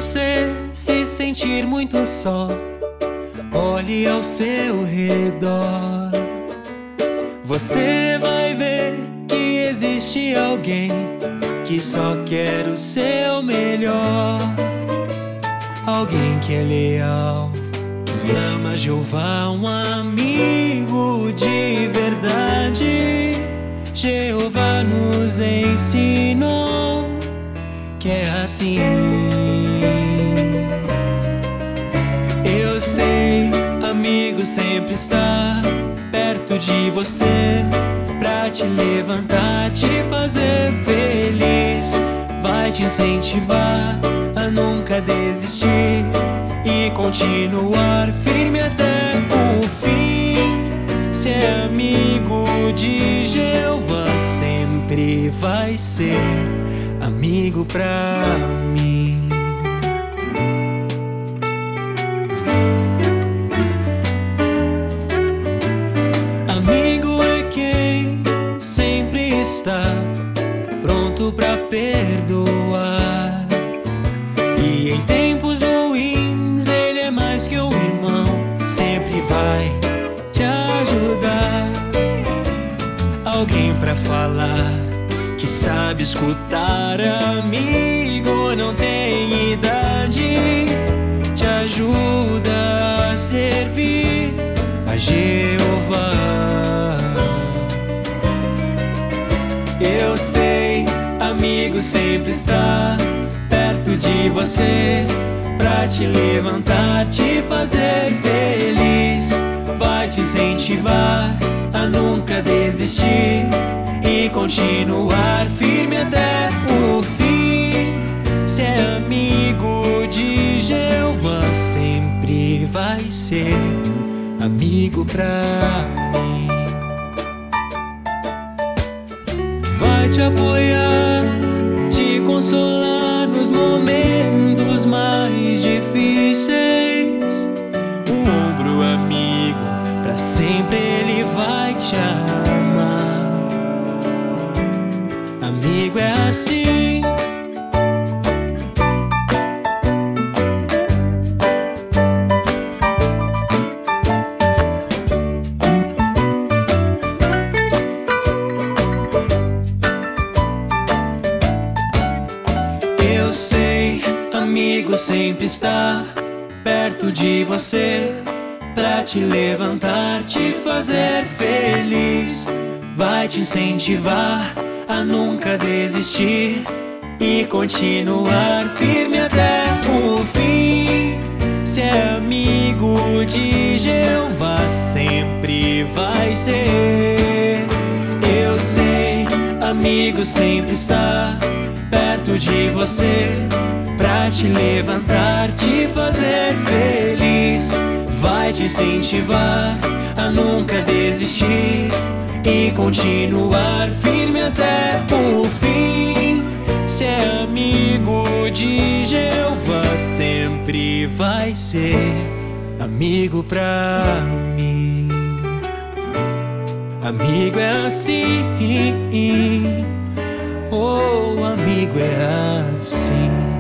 você se sentir muito só, olhe ao seu redor. Você vai ver que existe alguém que só quer o seu melhor. Alguém que é leal, que ama Jeová, um amigo de verdade. Jeová nos ensinou que é assim. Eu sei, amigo sempre está perto de você, pra te levantar, te fazer feliz. Vai te incentivar a nunca desistir e continuar firme até o fim. Se é amigo de Jeová, sempre vai ser amigo pra mim. Amigo é quem sempre está pronto pra perdoar, e em tempos ruins ele é mais que um irmão, sempre vai te ajudar. Alguém pra falar, que sabe escutar, amigo não tem idade, te ajuda a servir a Jeová. Eu sei, amigo sempre está perto de você, pra te levantar, te fazer feliz. Vai te incentivar a nunca desistir e continuar firme até o fim. Se é amigo de Jeová, sempre vai ser amigo pra mim. Vai te apoiar, te consolar nos momentos mais difíceis. Um ombro amigo, pra sempre ele vai te amar. Amigo é assim. Eu sei, amigo sempre está perto de você, pra te levantar, te fazer feliz. Vai te incentivar a nunca desistir e continuar firme até o fim. Se é amigo de Jeová, sempre vai ser. Eu sei, amigo sempre está perto de você, pra te levantar, te fazer feliz. Vai te incentivar a nunca desistir e continuar firme até o fim. Se é amigo de Jeová, sempre vai ser amigo pra mim. Amigo é assim, oh, amigo é assim.